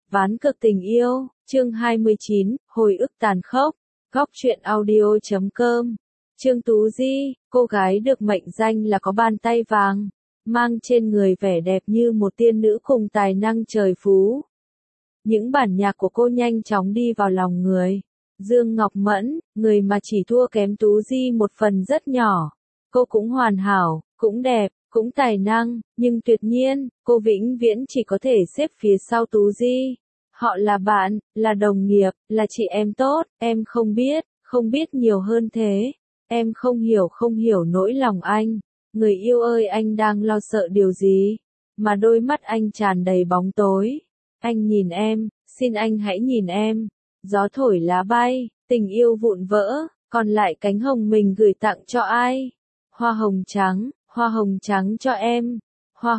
Ván cược tình yêu, chương 29, hồi ức tàn khốc, góc truyện audio.com. Trương Tú Di, cô gái được mệnh danh là có bàn tay vàng, mang trên người vẻ đẹp như một tiên nữ cùng tài năng trời phú. Những bản nhạc của cô nhanh chóng đi vào lòng người. Dương Ngọc Mẫn, người mà chỉ thua kém Tú Di một phần rất nhỏ. Cô cũng hoàn hảo, cũng đẹp, cũng tài năng, nhưng tuyệt nhiên, cô vĩnh viễn chỉ có thể xếp phía sau Tú Di. Họ là bạn, là đồng nghiệp, là chị em tốt, em không biết nhiều hơn thế. Em không hiểu nỗi lòng anh. Người yêu ơi, anh đang lo sợ điều gì? Mà đôi mắt anh tràn đầy bóng tối. Anh nhìn em, xin anh hãy nhìn em. Gió thổi lá bay, tình yêu vụn vỡ, còn lại cánh hồng mình gửi tặng cho ai? Hoa hồng trắng cho em. Hoa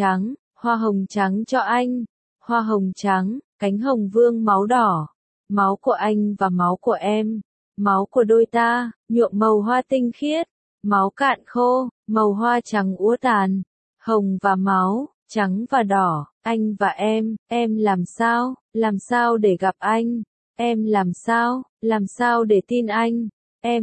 hồng trắng cho anh. Hoa hồng trắng, cánh hồng vương máu đỏ. Máu của anh và máu của em. Máu của đôi ta, nhuộm màu hoa tinh khiết. Máu cạn khô, màu hoa trắng úa tàn. Hồng và máu, trắng và đỏ, anh và em làm sao để gặp anh? Em làm sao để tin anh? Em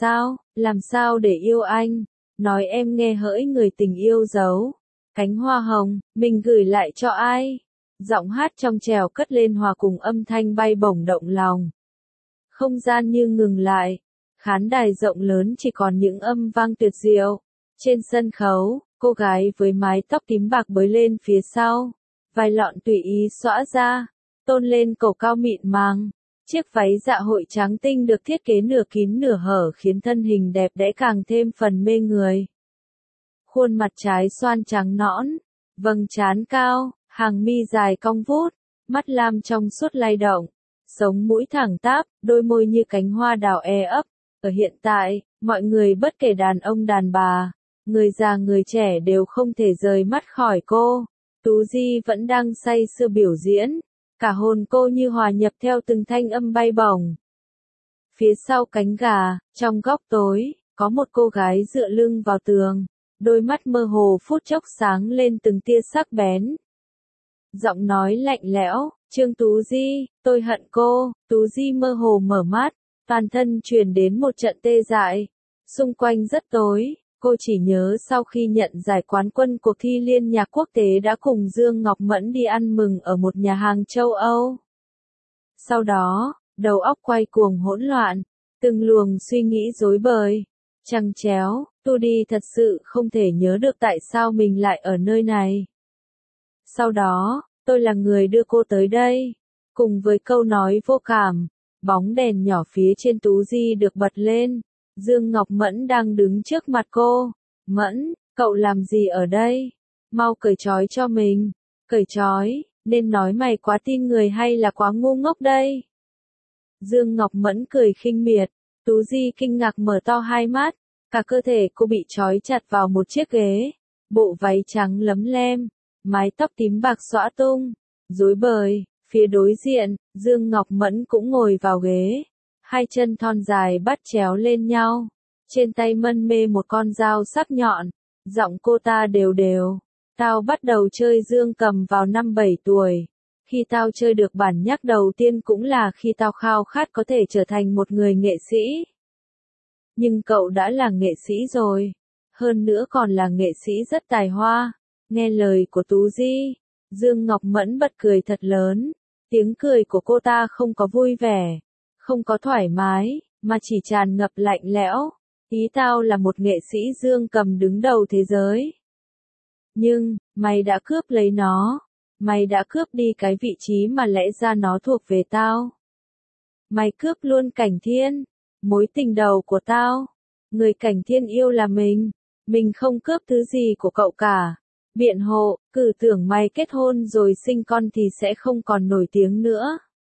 làm sao để yêu anh? Nói em nghe hỡi người tình yêu dấu. Cánh hoa hồng, mình gửi lại cho ai? Giọng hát trong trẻo cất lên hòa cùng âm thanh bay bổng động lòng. Không gian như ngừng lại. Khán đài rộng lớn chỉ còn những âm vang tuyệt diệu. Trên sân khấu, cô gái với mái tóc tím bạc bới lên phía sau. Vai lọn tùy ý xõa ra, tôn lên cổ cao mịn màng. Chiếc váy dạ hội trắng tinh được thiết kế nửa kín nửa hở khiến thân hình đẹp đẽ càng thêm phần mê người. Khuôn mặt trái xoan trắng nõn, vầng trán cao, hàng mi dài cong vút, mắt lam trong suốt lay động, sống mũi thẳng tắp, đôi môi như cánh hoa đào ấp. Ở hiện tại, mọi người bất kể đàn ông đàn bà, người già người trẻ đều không thể rời mắt khỏi cô. Tú Di vẫn đang say sưa biểu diễn, cả hồn cô như hòa nhập theo từng thanh âm bay bổng. Phía sau cánh gà, trong góc tối, có một cô gái dựa lưng vào tường, đôi mắt mơ hồ phút chốc sáng lên từng tia sắc bén. Giọng nói lạnh lẽo, Trương Tú Di, tôi hận cô. Tú Di mơ hồ mở mắt, toàn thân truyền đến một trận tê dại. Xung quanh rất tối, cô chỉ nhớ sau khi nhận giải quán quân cuộc thi liên nhạc quốc tế đã cùng Dương Ngọc Mẫn đi ăn mừng ở một nhà hàng châu Âu. Sau đó, đầu óc quay cuồng hỗn loạn, từng luồng suy nghĩ rối bời, chằng chéo, Đi thật sự không thể nhớ được tại sao mình lại ở nơi này. Sau đó, tôi là người đưa cô tới đây. Cùng với câu nói vô cảm, bóng đèn nhỏ phía trên Tú Di được bật lên. Dương Ngọc Mẫn đang đứng trước mặt cô. Mẫn, cậu làm gì ở đây? Mau cởi trói cho mình. Cởi trói, nên nói mày quá tin người hay là quá ngu ngốc đây? Dương Ngọc Mẫn cười khinh miệt. Tú Di kinh ngạc mở to hai mắt. Cả cơ thể cô bị trói chặt vào một chiếc ghế. Bộ váy trắng lấm lem, mái tóc tím bạc xõa tung, rối bời. Phía đối diện, Dương Ngọc Mẫn cũng ngồi vào ghế. Hai chân thon dài bắt chéo lên nhau. Trên tay mân mê một con dao sắc nhọn. Giọng cô ta đều đều. Tao bắt đầu chơi dương cầm vào năm 7 tuổi. Khi tao chơi được bản nhạc đầu tiên cũng là khi tao khao khát có thể trở thành một người nghệ sĩ. Nhưng cậu đã là nghệ sĩ rồi. Hơn nữa còn là nghệ sĩ rất tài hoa. Nghe lời của Tú Di, Dương Ngọc Mẫn bật cười thật lớn. Tiếng cười của cô ta không có vui vẻ, không có thoải mái, mà chỉ tràn ngập lạnh lẽo. Ý tao là một nghệ sĩ dương cầm đứng đầu thế giới. Nhưng, mày đã cướp lấy nó. Mày đã cướp đi cái vị trí mà lẽ ra nó thuộc về tao. Mày cướp luôn Cảnh Thiên, mối tình đầu của tao. Người Cảnh Thiên yêu là mình. Mình không cướp thứ gì của cậu cả. Biện hộ, cứ tưởng mày kết hôn rồi sinh con thì sẽ không còn nổi tiếng nữa.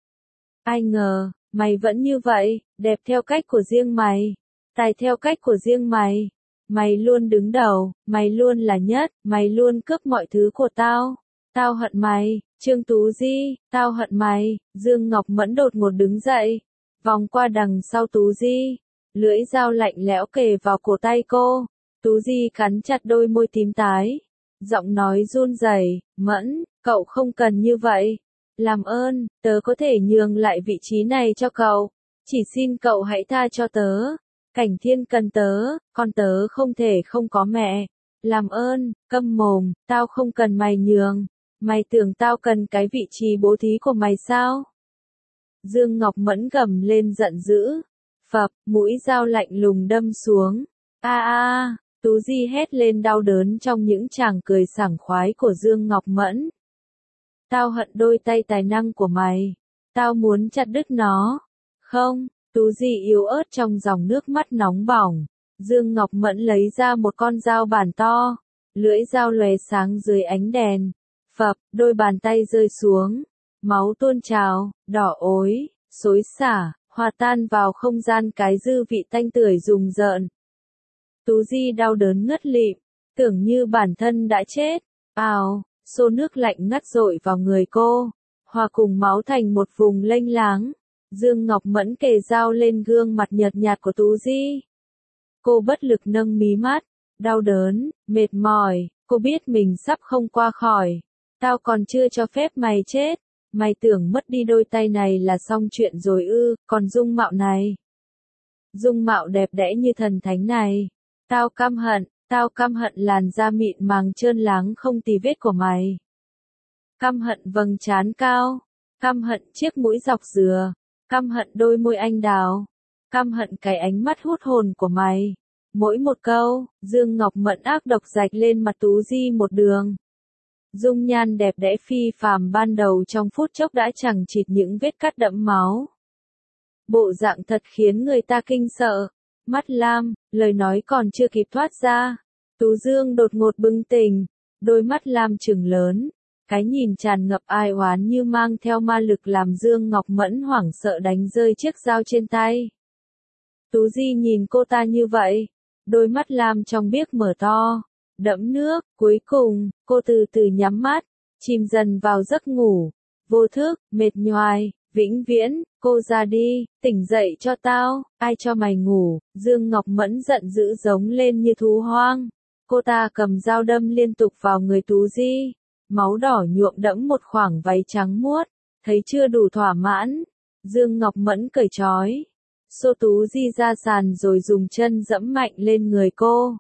Ai ngờ, mày vẫn như vậy, đẹp theo cách của riêng mày, tài theo cách của riêng mày. Mày luôn đứng đầu, mày luôn là nhất, mày luôn cướp mọi thứ của tao. Tao hận mày, Trương Tú Di, tao hận mày. Dương Ngọc Mẫn đột ngột đứng dậy, vòng qua đằng sau Tú Di, lưỡi dao lạnh lẽo kề vào cổ tay cô. Tú Di cắn chặt đôi môi tím tái. Giọng nói run rẩy, Mẫn, cậu không cần như vậy. Làm ơn, tớ có thể nhường lại vị trí này cho cậu. Chỉ xin cậu hãy tha cho tớ. Cảnh Thiên cần tớ, con tớ không thể không có mẹ. Làm ơn, câm mồm, tao không cần mày nhường. Mày tưởng tao cần cái vị trí bố thí của mày sao? Dương Ngọc Mẫn gầm lên giận dữ. Phập, mũi dao lạnh lùng đâm xuống. A a, Tú Di hét lên đau đớn trong những tràng cười sảng khoái của Dương Ngọc Mẫn. Tao hận đôi tay tài năng của mày. Tao muốn chặt đứt nó. Không, Tú Di yếu ớt trong dòng nước mắt nóng bỏng. Dương Ngọc Mẫn lấy ra một con dao bản to. Lưỡi dao lóe sáng dưới ánh đèn. Phập, đôi bàn tay rơi xuống. Máu tuôn trào, đỏ ối, xối xả, hòa tan vào không gian cái dư vị tanh tưởi rùng rợn. Tú Di đau đớn ngất lịm, tưởng như bản thân đã chết. Ào, xô nước lạnh ngắt dội vào người cô, hòa cùng máu thành một vùng lênh láng. Dương Ngọc Mẫn kề dao lên gương mặt nhợt nhạt của Tú Di. Cô bất lực nâng mí mắt, đau đớn, mệt mỏi, cô biết mình sắp không qua khỏi. Tao còn chưa cho phép mày chết. Mày tưởng mất đi đôi tay này là xong chuyện rồi ư, còn dung mạo này. Dung mạo đẹp đẽ như thần thánh này. Tao căm hận làn da mịn màng trơn láng không tì vết của mày. Căm hận vầng trán cao. Căm hận chiếc mũi dọc dừa. Căm hận đôi môi anh đào. Căm hận cái ánh mắt hút hồn của mày. Mỗi một câu, Dương Ngọc Mẫn ác độc rạch lên mặt Tú Di một đường. Dung nhan đẹp đẽ phi phàm ban đầu trong phút chốc đã chẳng chịt những vết cắt đẫm máu. Bộ dạng thật khiến người ta kinh sợ. Mắt lam, lời nói còn chưa kịp thoát ra. Tú Dương đột ngột bừng tỉnh, đôi mắt lam trừng lớn. Cái nhìn tràn ngập ai oán như mang theo ma lực làm Dương Ngọc Mẫn hoảng sợ đánh rơi chiếc dao trên tay. Tú Di nhìn cô ta như vậy, đôi mắt lam trong biếc mở to, đẫm nước, cuối cùng, cô từ từ nhắm mắt, chìm dần vào giấc ngủ, vô thức, mệt nhoài, vĩnh viễn, cô ra đi, tỉnh dậy cho tao, ai cho mày ngủ, Dương Ngọc Mẫn giận dữ giống lên như thú hoang. Cô ta cầm dao đâm liên tục vào người Tú Di, máu đỏ nhuộm đẫm một khoảng váy trắng muốt, thấy chưa đủ thỏa mãn, Dương Ngọc Mẫn cởi trói, xô Tú Di ra sàn rồi dùng chân dẫm mạnh lên người cô.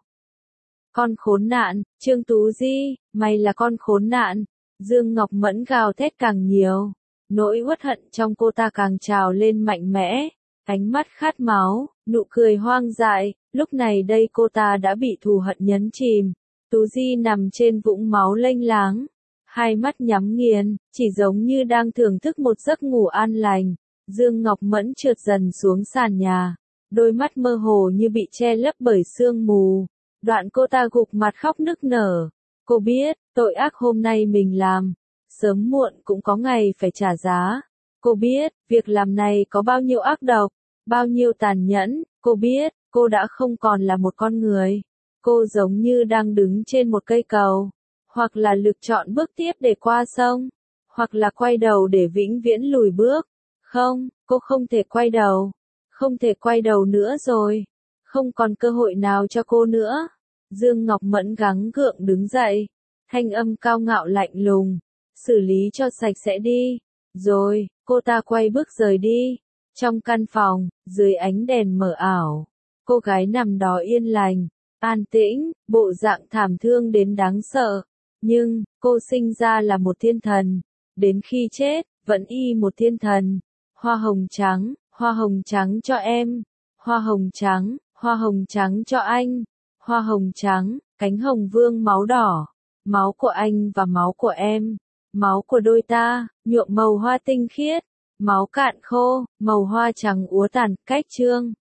Con khốn nạn, Trương Tú Di, mày là con khốn nạn. Dương Ngọc Mẫn gào thét càng nhiều, nỗi uất hận trong cô ta càng trào lên mạnh mẽ, ánh mắt khát máu, nụ cười hoang dại, lúc này đây cô ta đã bị thù hận nhấn chìm. Tú Di nằm trên vũng máu lênh láng, hai mắt nhắm nghiền, chỉ giống như đang thưởng thức một giấc ngủ an lành. Dương Ngọc Mẫn trượt dần xuống sàn nhà, đôi mắt mơ hồ như bị che lấp bởi sương mù. Đoạn cô ta gục mặt khóc nức nở. Cô biết, tội ác hôm nay mình làm, sớm muộn cũng có ngày phải trả giá. Cô biết, việc làm này có bao nhiêu ác độc, bao nhiêu tàn nhẫn. Cô biết, cô đã không còn là một con người. Cô giống như đang đứng trên một cây cầu, hoặc là lựa chọn bước tiếp để qua sông, hoặc là quay đầu để vĩnh viễn lùi bước. Không, cô không thể quay đầu. Không thể quay đầu nữa rồi. Không còn cơ hội nào cho cô nữa. Dương Ngọc Mẫn gắng gượng đứng dậy. Thanh âm cao ngạo lạnh lùng. Xử lý cho sạch sẽ đi. Rồi, cô ta quay bước rời đi. Trong căn phòng, dưới ánh đèn mờ ảo, cô gái nằm đó yên lành, an tĩnh, bộ dạng thảm thương đến đáng sợ. Nhưng, cô sinh ra là một thiên thần. Đến khi chết, vẫn y một thiên thần. Hoa hồng trắng cho em. Hoa hồng trắng cho anh. Hoa hồng trắng, cánh hồng vương máu đỏ. Máu của anh và máu của em. Máu của đôi ta, nhuộm màu hoa tinh khiết. Máu cạn khô, màu hoa trắng úa tàn, cách chương.